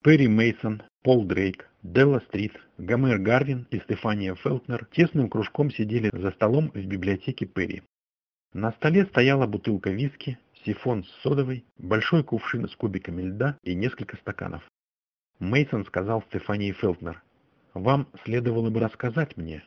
Перри Мейсон, Пол Дрейк, Делла Стрит, Гомер Гарвин и Стефания Фелтнер тесным кружком сидели за столом в библиотеке Перри. На столе стояла бутылка виски, сифон с содовой, большой кувшин с кубиками льда и несколько стаканов. Мейсон сказал Стефании Фелтнер: «Вам следовало бы рассказать мне».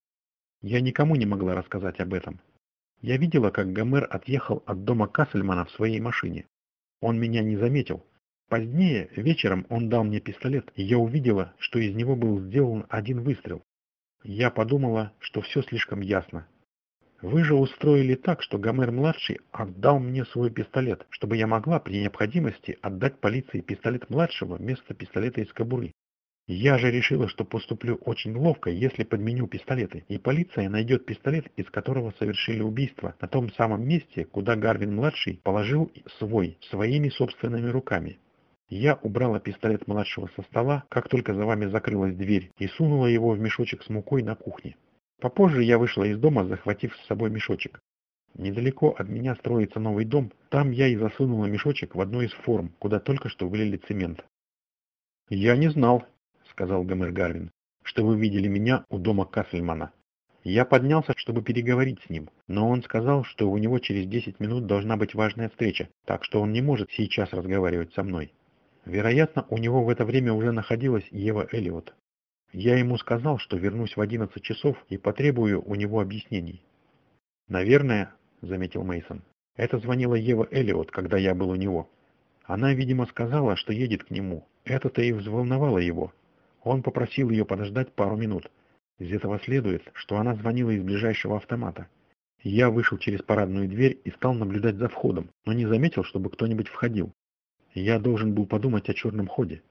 Я никому не могла рассказать об этом. Я видела, как Гомер отъехал от дома Кассельмана в своей машине. Он меня не заметил. Позднее, вечером, он дал мне пистолет, и я увидела, что из него был сделан один выстрел. Я подумала, что все слишком ясно. Вы же устроили так, что Гомер-младший отдал мне свой пистолет, чтобы я могла при необходимости отдать полиции пистолет младшего вместо пистолета из кобуры. Я же решила, что поступлю очень ловко, если подменю пистолеты, и полиция найдет пистолет, из которого совершили убийство, на том самом месте, куда Гарвин-младший положил свой, своими собственными руками. Я убрала пистолет младшего со стола, как только за вами закрылась дверь, и сунула его в мешочек с мукой на кухне. Попозже я вышла из дома, захватив с собой мешочек. Недалеко от меня строится новый дом, там я и засунула мешочек в одну из форм, куда только что влили цемент. «Я не знал», — сказал Гомер Гарвин, — «что вы видели меня у дома Кассельмана. Я поднялся, чтобы переговорить с ним, но он сказал, что у него через 10 минут должна быть важная встреча, так что он не может сейчас разговаривать со мной. Вероятно, у него в это время уже находилась Ева Эллиот. Я ему сказал, что вернусь в 11 часов и потребую у него объяснений». «Наверное», — заметил Мейсон, — «это звонила Ева Эллиот, когда я был у него. Она, видимо, сказала, что едет к нему. Это-то и взволновало его. Он попросил ее подождать пару минут. Из этого следует, что она звонила из ближайшего автомата. Я вышел через парадную дверь и стал наблюдать за входом, но не заметил, чтобы кто-нибудь входил. Я должен был подумать о черном ходе».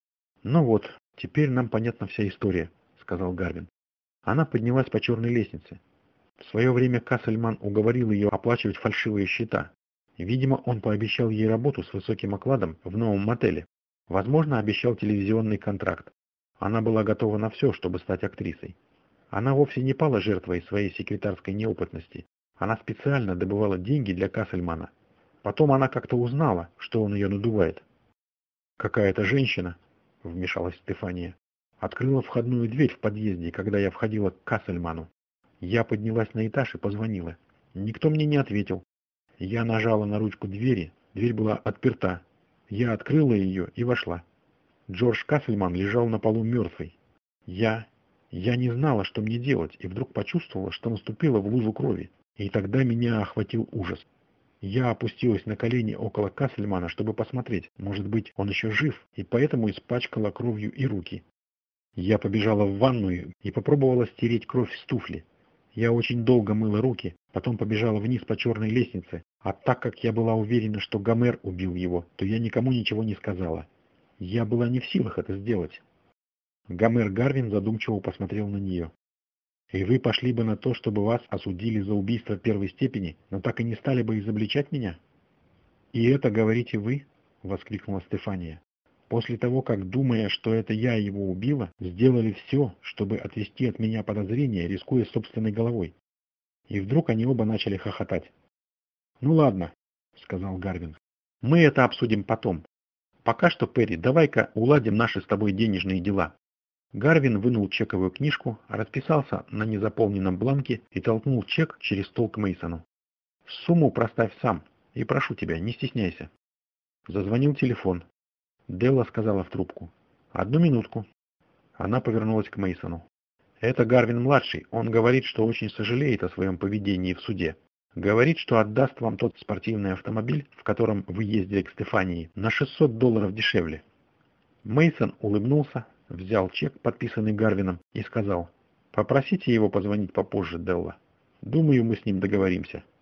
«Ну вот, теперь нам понятна вся история», — сказал Гарвин. Она поднялась по черной лестнице. В свое время Кассельман уговорил ее оплачивать фальшивые счета. Видимо, он пообещал ей работу с высоким окладом в новом мотеле. Возможно, обещал телевизионный контракт. Она была готова на все, чтобы стать актрисой. Она вовсе не пала жертвой своей секретарской неопытности. Она специально добывала деньги для Кассельмана. Потом она как-то узнала, что он ее надувает. «Какая-то женщина», — вмешалась Стефания, — открыла входную дверь в подъезде, когда я входила к Кассельману. Я поднялась на этаж и позвонила. Никто мне не ответил. Я нажала на ручку двери, дверь была отперта. Я открыла ее и вошла. Джордж Кассельман лежал на полу мертвый. Я не знала, что мне делать, и вдруг почувствовала, что наступила в лужу крови. И тогда меня охватил ужас. Я опустилась на колени около Кассельмана, чтобы посмотреть, может быть, он еще жив, и поэтому испачкала кровью и руки. Я побежала в ванную и попробовала стереть кровь с туфли. Я очень долго мыла руки, потом побежала вниз по черной лестнице, а так как я была уверена, что Гомер убил его, то я никому ничего не сказала. Я была не в силах это сделать. Гомер Гарвин задумчиво посмотрел на нее. «И вы пошли бы на то, чтобы вас осудили за убийство первой степени, но так и не стали бы изобличать меня?» «И это говорите вы?» — воскликнула Стефания. «После того, как, думая, что это я его убила, сделали все, чтобы отвести от меня подозрения, рискуя собственной головой». И вдруг они оба начали хохотать. «Ну ладно», — сказал Гарвин, — «мы это обсудим потом. Пока что, Перри, давай-ка уладим наши с тобой денежные дела». Гарвин вынул чековую книжку, расписался на незаполненном бланке и толкнул чек через стол к Мейсону. «Сумму проставь сам, и прошу тебя, не стесняйся». Зазвонил телефон. Делла сказала в трубку: «Одну минутку». Она повернулась к Мейсону. «Это Гарвин-младший. Он говорит, что очень сожалеет о своем поведении в суде. Говорит, что отдаст вам тот спортивный автомобиль, в котором вы ездили к Стефании, на $600 дешевле». Мейсон улыбнулся, взял чек, подписанный Гарвином, и сказал: «Попросите его позвонить попозже, Делла. Думаю, мы с ним договоримся».